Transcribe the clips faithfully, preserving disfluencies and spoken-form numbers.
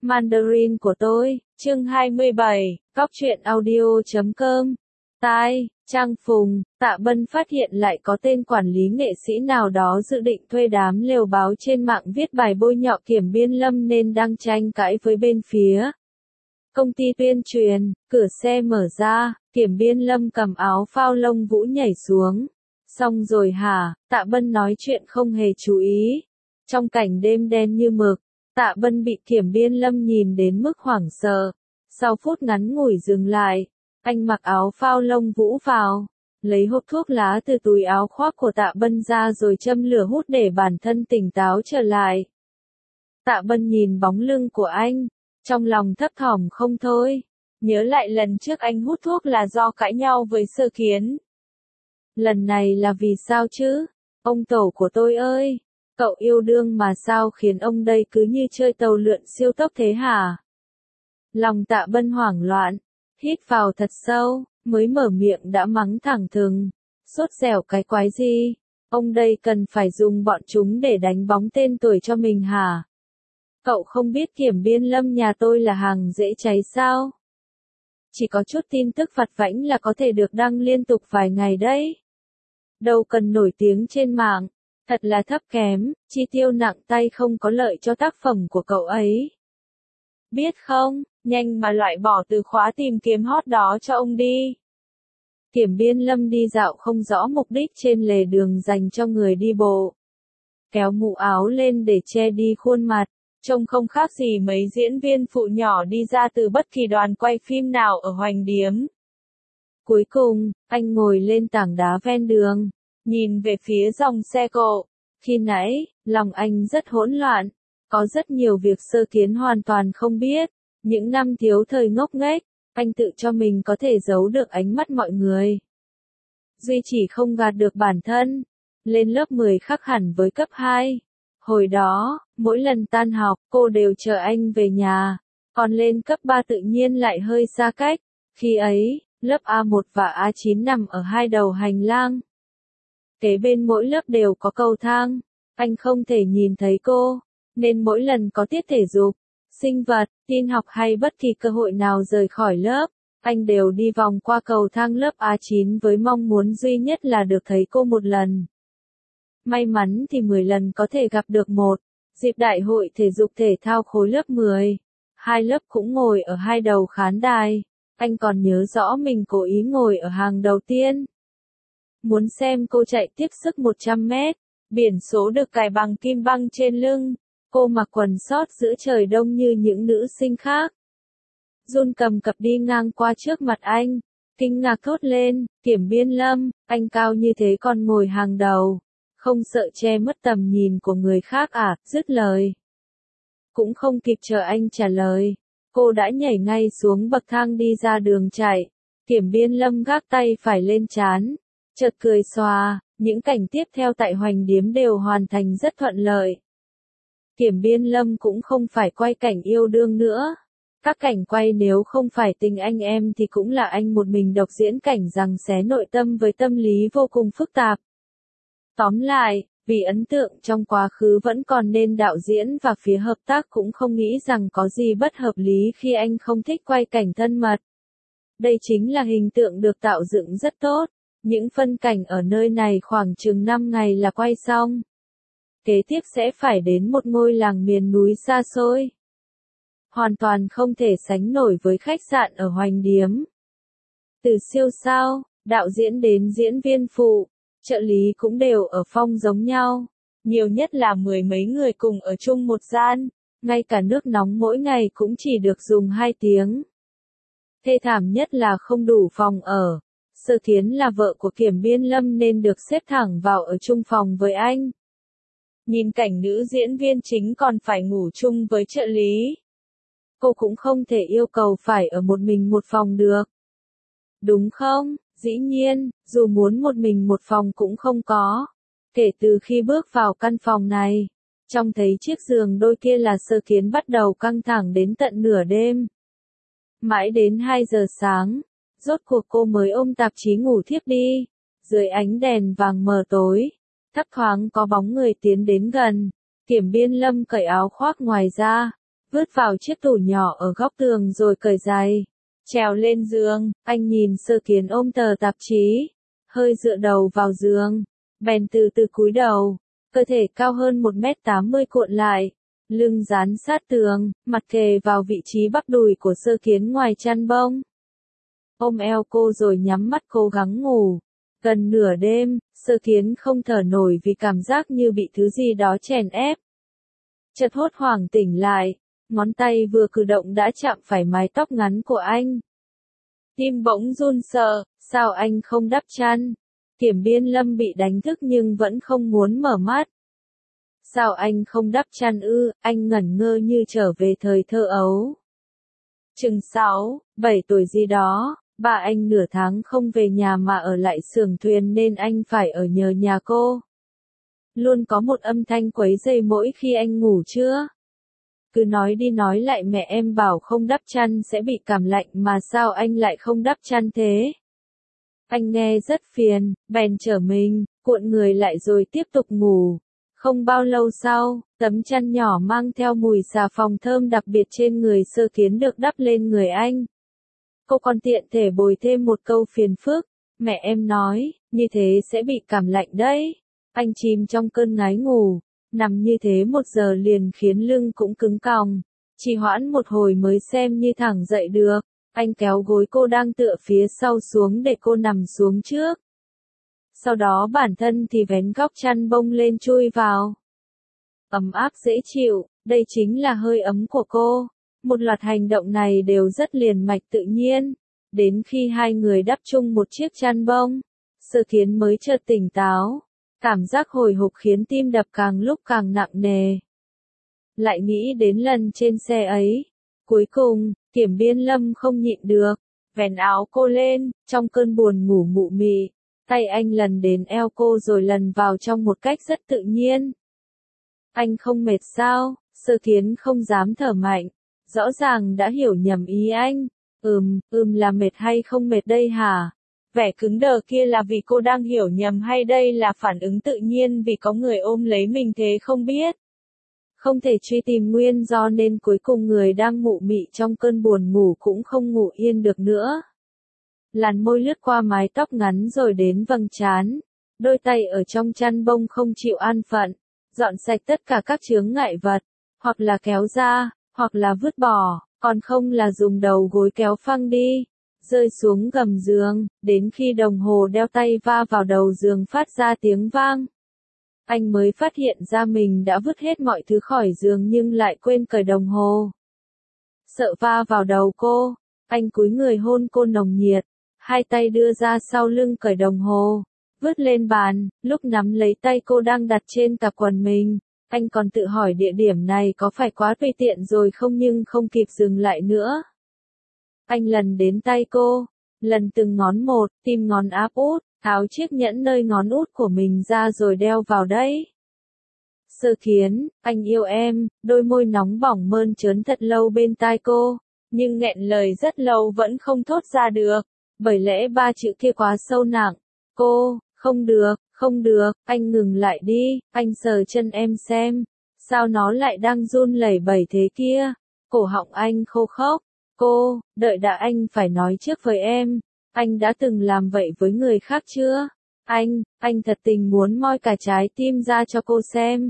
Mandarin của tôi, chương hai mươi bảy, Cóc truyện audio chấm com. Tai, Trang Phùng, Tạ Bân phát hiện lại có tên quản lý nghệ sĩ nào đó dự định thuê đám lều báo trên mạng viết bài bôi nhọ Kiểm Biên Lâm nên đang tranh cãi với bên phía công ty tuyên truyền. Cửa xe mở ra, Kiểm Biên Lâm cầm áo phao lông vũ nhảy xuống. Xong rồi hả? Tạ Bân nói chuyện không hề chú ý. Trong cảnh đêm đen như mực, Tạ Bân bị Kiểm Biên Lâm nhìn đến mức hoảng sợ. Sau phút ngắn ngủi dừng lại, anh mặc áo phao lông vũ vào, lấy hộp thuốc lá từ túi áo khoác của Tạ Bân ra rồi châm lửa hút để bản thân tỉnh táo trở lại. Tạ Bân nhìn bóng lưng của anh, trong lòng thấp thỏm không thôi. Nhớ lại lần trước anh hút thuốc là do cãi nhau với Sơ Kiến. Lần này là vì sao chứ? Ông tổ của tôi ơi! Cậu yêu đương mà sao khiến ông đây cứ như chơi tàu lượn siêu tốc thế hả? Lòng Tạ Bân hoảng loạn, hít vào thật sâu, mới mở miệng đã mắng thẳng thừng. Sốt dẻo cái quái gì? Ông đây cần phải dùng bọn chúng để đánh bóng tên tuổi cho mình hả? Cậu không biết Kiểm Biên Lâm nhà tôi là hàng dễ cháy sao? Chỉ có chút tin tức vặt vãnh là có thể được đăng liên tục vài ngày đấy. Đâu cần nổi tiếng trên mạng. Thật là thấp kém, chi tiêu nặng tay không có lợi cho tác phẩm của cậu ấy. Biết không, nhanh mà loại bỏ từ khóa tìm kiếm hot đó cho ông đi. Kiểm Biên Lâm đi dạo không rõ mục đích trên lề đường dành cho người đi bộ. Kéo mũ áo lên để che đi khuôn mặt, trông không khác gì mấy diễn viên phụ nhỏ đi ra từ bất kỳ đoàn quay phim nào ở Hoành Điếm. Cuối cùng, anh ngồi lên tảng đá ven đường. Nhìn về phía dòng xe cộ, khi nãy, lòng anh rất hỗn loạn, có rất nhiều việc Sơ Kiến hoàn toàn không biết, những năm thiếu thời ngốc nghếch, anh tự cho mình có thể giấu được ánh mắt mọi người. Duy chỉ không gạt được bản thân, lên lớp mười khác hẳn với cấp hai. Hồi đó, mỗi lần tan học, cô đều chờ anh về nhà, còn lên cấp ba tự nhiên lại hơi xa cách, khi ấy, lớp A một và A chín nằm ở hai đầu hành lang. Kế bên mỗi lớp đều có cầu thang, anh không thể nhìn thấy cô, nên mỗi lần có tiết thể dục, sinh vật, tin học hay bất kỳ cơ hội nào rời khỏi lớp, anh đều đi vòng qua cầu thang lớp A chín với mong muốn duy nhất là được thấy cô một lần. May mắn thì mười lần có thể gặp được một, dịp đại hội thể dục thể thao khối lớp mười. Hai lớp cũng ngồi ở hai đầu khán đài, anh còn nhớ rõ mình cố ý ngồi ở hàng đầu tiên. Muốn xem cô chạy tiếp sức một trăm mét, biển số được cài bằng kim băng trên lưng, cô mặc quần sót giữa trời đông như những nữ sinh khác. Run cầm cập đi ngang qua trước mặt anh, kinh ngạc thốt lên, Kiểm Biên Lâm, anh cao như thế còn ngồi hàng đầu, không sợ che mất tầm nhìn của người khác à, dứt lời. Cũng không kịp chờ anh trả lời, cô đã nhảy ngay xuống bậc thang đi ra đường chạy, Kiểm Biên Lâm gác tay phải lên trán. Chợt cười xòa, những cảnh tiếp theo tại Hoành Điếm đều hoàn thành rất thuận lợi. Kiểm Biên Lâm cũng không phải quay cảnh yêu đương nữa. Các cảnh quay nếu không phải tình anh em thì cũng là anh một mình độc diễn cảnh giằng xé nội tâm với tâm lý vô cùng phức tạp. Tóm lại, vì ấn tượng trong quá khứ vẫn còn nên đạo diễn và phía hợp tác cũng không nghĩ rằng có gì bất hợp lý khi anh không thích quay cảnh thân mật. Đây chính là hình tượng được tạo dựng rất tốt. Những phân cảnh ở nơi này khoảng chừng năm ngày là quay xong. Kế tiếp sẽ phải đến một ngôi làng miền núi xa xôi. Hoàn toàn không thể sánh nổi với khách sạn ở Hoành Điếm. Từ siêu sao, đạo diễn đến diễn viên phụ, trợ lý cũng đều ở phong giống nhau. Nhiều nhất là mười mấy người cùng ở chung một gian, ngay cả nước nóng mỗi ngày cũng chỉ được dùng hai tiếng. Thê thảm nhất là không đủ phòng ở. Sơ Kiến là vợ của Kiểm Biên Lâm nên được xếp thẳng vào ở chung phòng với anh. Nhìn cảnh nữ diễn viên chính còn phải ngủ chung với trợ lý. Cô cũng không thể yêu cầu phải ở một mình một phòng được. Đúng không? Dĩ nhiên, dù muốn một mình một phòng cũng không có. Kể từ khi bước vào căn phòng này, trông thấy chiếc giường đôi kia là Sơ Kiến bắt đầu căng thẳng đến tận nửa đêm. Mãi đến hai giờ sáng. Rốt cuộc cô mới ôm tạp chí ngủ thiếp đi, dưới ánh đèn vàng mờ tối, thấp thoáng có bóng người tiến đến gần, Kiểm Biên Lâm cởi áo khoác ngoài ra, vứt vào chiếc tủ nhỏ ở góc tường rồi cởi giày. Trèo lên giường, anh nhìn Sơ Kiến ôm tờ tạp chí, hơi dựa đầu vào giường, bèn từ từ cúi đầu, cơ thể cao hơn một mét tám mươi cuộn lại, lưng dán sát tường, mặt kề vào vị trí bắp đùi của Sơ Kiến ngoài chăn bông. Ôm eo cô rồi nhắm mắt cố gắng ngủ. Gần nửa đêm, Sơ Kiến không thở nổi vì cảm giác như bị thứ gì đó chèn ép. Chợt hốt hoảng tỉnh lại, ngón tay vừa cử động đã chạm phải mái tóc ngắn của anh. Tim bỗng run sợ, sao anh không đắp chăn? Kiểm Biên Lâm bị đánh thức nhưng vẫn không muốn mở mắt. Sao anh không đắp chăn ư? Anh ngẩn ngơ như trở về thời thơ ấu. Chừng sáu, bảy tuổi gì đó, ba anh nửa tháng không về nhà mà ở lại xưởng thuyền nên anh phải ở nhờ nhà cô. Luôn có một âm thanh quấy rầy mỗi khi anh ngủ trưa. Cứ nói đi nói lại mẹ em bảo không đắp chăn sẽ bị cảm lạnh mà sao anh lại không đắp chăn thế? Anh nghe rất phiền, bèn trở mình, cuộn người lại rồi tiếp tục ngủ. Không bao lâu sau, tấm chăn nhỏ mang theo mùi xà phòng thơm đặc biệt trên người Sơ Kiến được đắp lên người anh. Cô còn tiện thể bồi thêm một câu phiền phức, mẹ em nói, như thế sẽ bị cảm lạnh đấy. Anh chìm trong cơn ngái ngủ, nằm như thế một giờ liền khiến lưng cũng cứng còng. Chỉ hoãn một hồi mới xem như thẳng dậy được. Anh kéo gối cô đang tựa phía sau xuống để cô nằm xuống trước. Sau đó bản thân thì vén góc chăn bông lên chui vào. Ấm áp dễ chịu, đây chính là hơi ấm của cô. Một loạt hành động này đều rất liền mạch tự nhiên. Đến khi hai người đắp chung một chiếc chăn bông, Sơ Kiến mới chợt tỉnh táo. Cảm giác hồi hộp khiến tim đập càng lúc càng nặng nề. Lại nghĩ đến lần trên xe ấy. Cuối cùng, Kiểm Biên Lâm không nhịn được, vén áo cô lên, trong cơn buồn ngủ mụ mị. Tay anh lần đến eo cô rồi lần vào trong một cách rất tự nhiên. Anh không mệt sao? Sơ Kiến không dám thở mạnh. Rõ ràng đã hiểu nhầm ý anh. Ừm, ừm là mệt hay không mệt đây hả? Vẻ cứng đờ kia là vì cô đang hiểu nhầm hay đây là phản ứng tự nhiên vì có người ôm lấy mình thế không biết. Không thể truy tìm nguyên do nên cuối cùng người đang mụ mị trong cơn buồn ngủ cũng không ngủ yên được nữa. Làn môi lướt qua mái tóc ngắn rồi đến vầng trán. Đôi tay ở trong chăn bông không chịu an phận. Dọn sạch tất cả các chướng ngại vật. Hoặc là kéo ra, hoặc là vứt bỏ, còn không là dùng đầu gối kéo phăng đi. Rơi xuống gầm giường, đến khi đồng hồ đeo tay va vào đầu giường phát ra tiếng vang. Anh mới phát hiện ra mình đã vứt hết mọi thứ khỏi giường nhưng lại quên cởi đồng hồ. Sợ va vào đầu cô, anh cúi người hôn cô nồng nhiệt, hai tay đưa ra sau lưng cởi đồng hồ, vứt lên bàn, lúc nắm lấy tay cô đang đặt trên cặp quần mình. Anh còn tự hỏi địa điểm này có phải quá tùy tiện rồi không nhưng không kịp dừng lại nữa. Anh lần đến tay cô, lần từng ngón một, tìm ngón áp út, tháo chiếc nhẫn nơi ngón út của mình ra rồi đeo vào đấy. Sơ Kiến, anh yêu em, đôi môi nóng bỏng mơn trớn thật lâu bên tai cô, nhưng nghẹn lời rất lâu vẫn không thốt ra được, bởi lẽ ba chữ kia quá sâu nặng. Cô, không được, không được, anh ngừng lại đi, anh sờ chân em xem, sao nó lại đang run lẩy bẩy thế kia, cổ họng anh khô khốc. Cô, đợi đã anh phải nói trước với em, anh đã từng làm vậy với người khác chưa? Anh, anh thật tình muốn moi cả trái tim ra cho cô xem.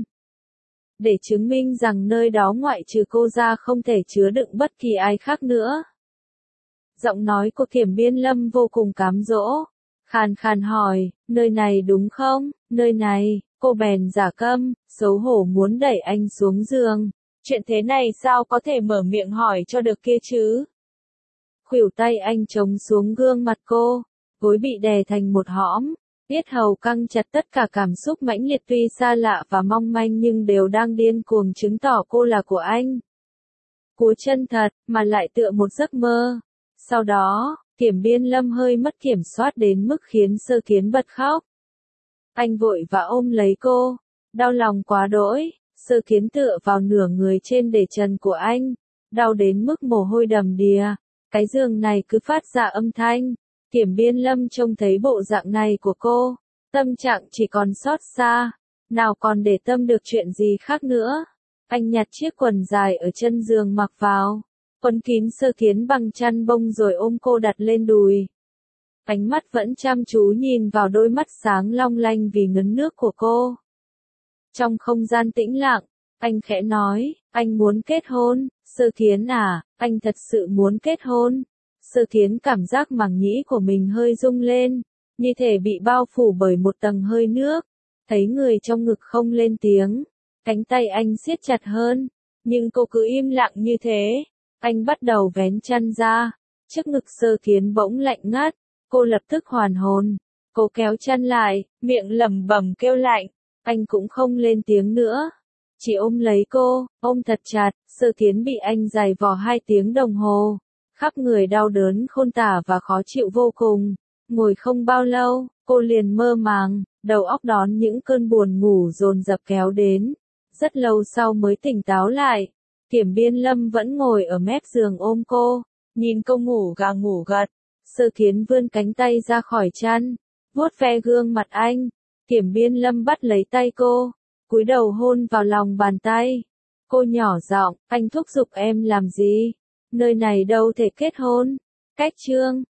Để chứng minh rằng nơi đó ngoại trừ cô ra không thể chứa đựng bất kỳ ai khác nữa. Giọng nói của Kiểm Biên Lâm vô cùng cám dỗ. Khàn khàn hỏi, nơi này đúng không? Nơi này, cô bèn giả câm, xấu hổ muốn đẩy anh xuống giường. Chuyện thế này sao có thể mở miệng hỏi cho được kia chứ? Khuỷu tay anh chống xuống gương mặt cô, gối bị đè thành một hõm, yết hầu căng chặt tất cả cảm xúc mãnh liệt tuy xa lạ và mong manh nhưng đều đang điên cuồng chứng tỏ cô là của anh. Cú chân thật, mà lại tựa một giấc mơ. Sau đó, Kiểm Biên Lâm hơi mất kiểm soát đến mức khiến Sơ Kiến bật khóc. Anh vội vã ôm lấy cô, đau lòng quá đỗi. Sơ Kiến tựa vào nửa người trên để trần của anh, đau đến mức mồ hôi đầm đìa, cái giường này cứ phát ra âm thanh. Kiểm Biên Lâm trông thấy bộ dạng này của cô, tâm trạng chỉ còn xót xa, nào còn để tâm được chuyện gì khác nữa. Anh nhặt chiếc quần dài ở chân giường mặc vào, quấn kín Sơ Thiến bằng chăn bông rồi ôm cô đặt lên đùi. Ánh mắt vẫn chăm chú nhìn vào đôi mắt sáng long lanh vì ngấn nước của cô. Trong không gian tĩnh lặng, anh khẽ nói, anh muốn kết hôn, Sơ Thiến à, anh thật sự muốn kết hôn. Sơ Thiến cảm giác màng nhĩ của mình hơi rung lên, như thể bị bao phủ bởi một tầng hơi nước. Thấy người trong ngực không lên tiếng, cánh tay anh siết chặt hơn, nhưng cô cứ im lặng như thế. Anh bắt đầu vén chăn ra, trước ngực Sơ Thiến bỗng lạnh ngắt, cô lập tức hoàn hồn. Cô kéo chăn lại, miệng lẩm bẩm kêu lạnh, anh cũng không lên tiếng nữa, chỉ ôm lấy cô, ôm thật chặt. Sơ Thiến bị anh giày vò hai tiếng đồng hồ, khắp người đau đớn khôn tả và khó chịu vô cùng. Ngồi không bao lâu, cô liền mơ màng, đầu óc đón những cơn buồn ngủ dồn dập kéo đến. Rất lâu sau mới tỉnh táo lại, Kiểm Biên Lâm vẫn ngồi ở mép giường ôm cô, nhìn cô ngủ gà ngủ gật. Sơ Thiến vươn cánh tay ra khỏi chăn, vuốt ve gương mặt anh. Kiểm Biên Lâm bắt lấy tay cô, cúi đầu hôn vào lòng bàn tay. Cô nhỏ giọng, anh thúc giục em làm gì? Nơi này đâu thể kết hôn. Cách chương